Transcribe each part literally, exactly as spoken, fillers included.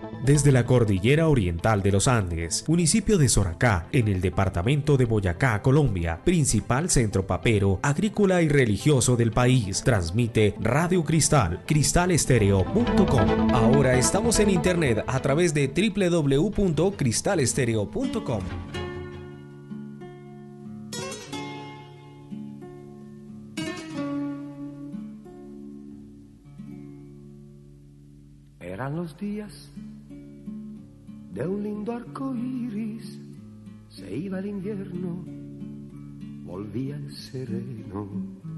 Desde la cordillera oriental de los Andes, municipio de Soracá, en el departamento de Boyacá, Colombia, principal centro papero, agrícola y religioso del país, transmite Radio Cristal, cristal estéreo punto com. Ahora estamos en internet a través de doble u doble u doble u punto cristal estéreo punto com. Eran los días de un lindo arco iris, se iba el invierno, volvía el sereno.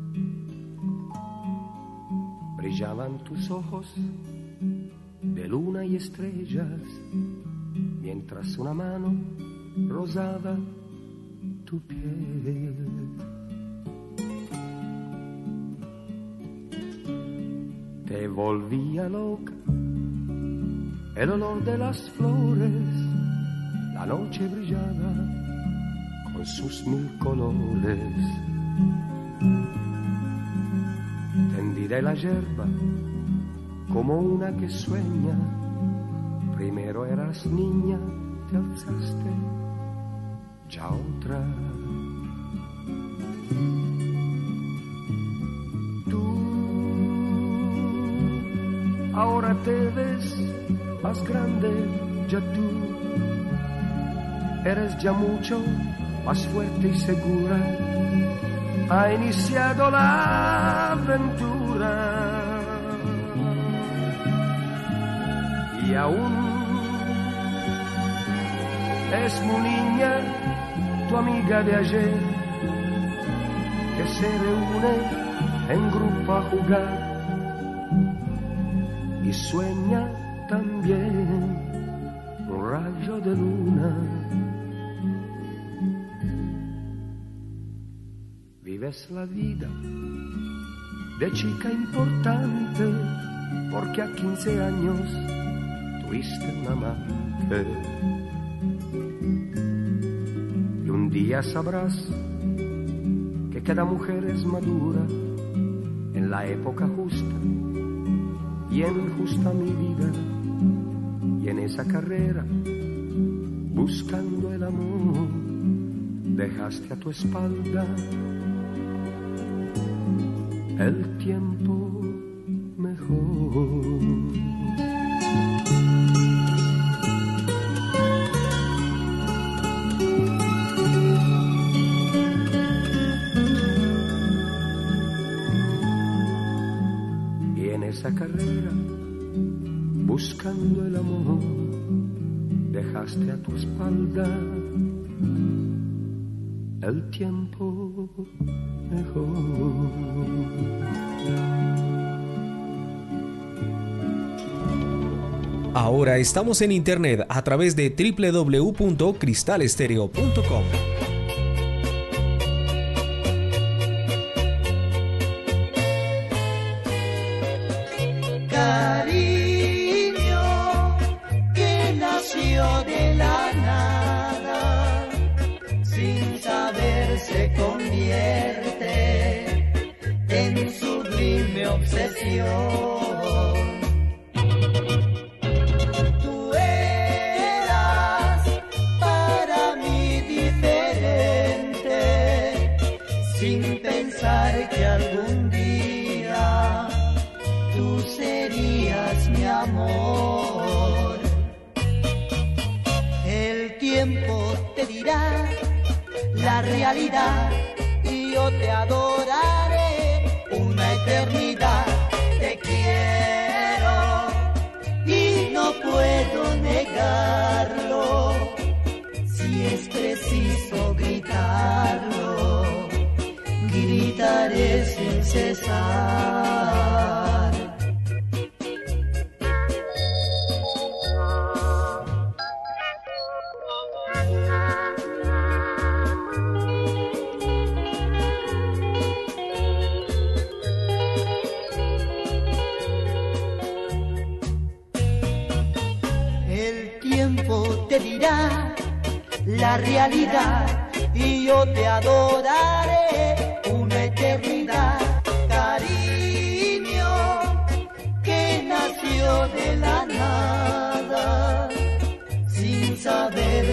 Brillaban tus ojos de luna y estrellas, mientras una mano rozaba tu piel. Te volvía loca el olor de las flores, la noche brillaba con sus mil colores. Tendida la yerba como una que sueña, primero eras niña, te alzaste, ya otra. Tú ahora te ves más grande, ya tú eres ya mucho más fuerte y segura. Ha iniciado la aventura y aún es muy niña tu amiga de ayer, que se reúne en grupo a jugar y sueña también un rayo de luna. Vives la vida de chica importante, porque a quince años tuviste un amante. Y un día sabrás que cada mujer es madura en la época justa, y en justa mi vida, y en esa carrera, buscando el amor, dejaste a tu espalda el tiempo mejor. Y en esa carrera, buscando el amor, dejaste a tu espalda el tiempo mejor. Ahora estamos en internet a través de doble u doble u doble u punto cristal estéreo punto com. Se convierte en sublime obsesión. Tú eras para mí diferente, sin pensar que algún día tú serías mi amor. El tiempo te dirá la realidad y yo te adoraré una eternidad. Te quiero y no puedo negarlo, si es preciso gritarlo, gritaré sin cesar. Te dirá la realidad y yo te adoraré una eternidad. Cariño que nació de la nada,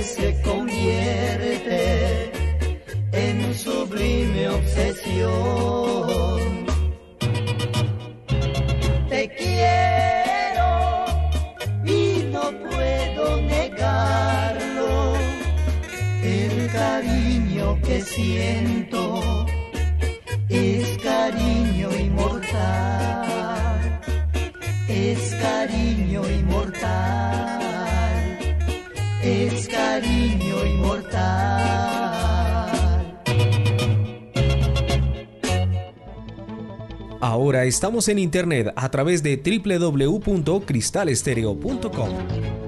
se convierte en sublime obsesión. Te quiero y no puedo negarlo, el cariño que siento es cariño inmortal, es cariño inmortal, es cariño inmortal. Ahora estamos en internet a través de doble u doble u doble u punto cristal estéreo punto com.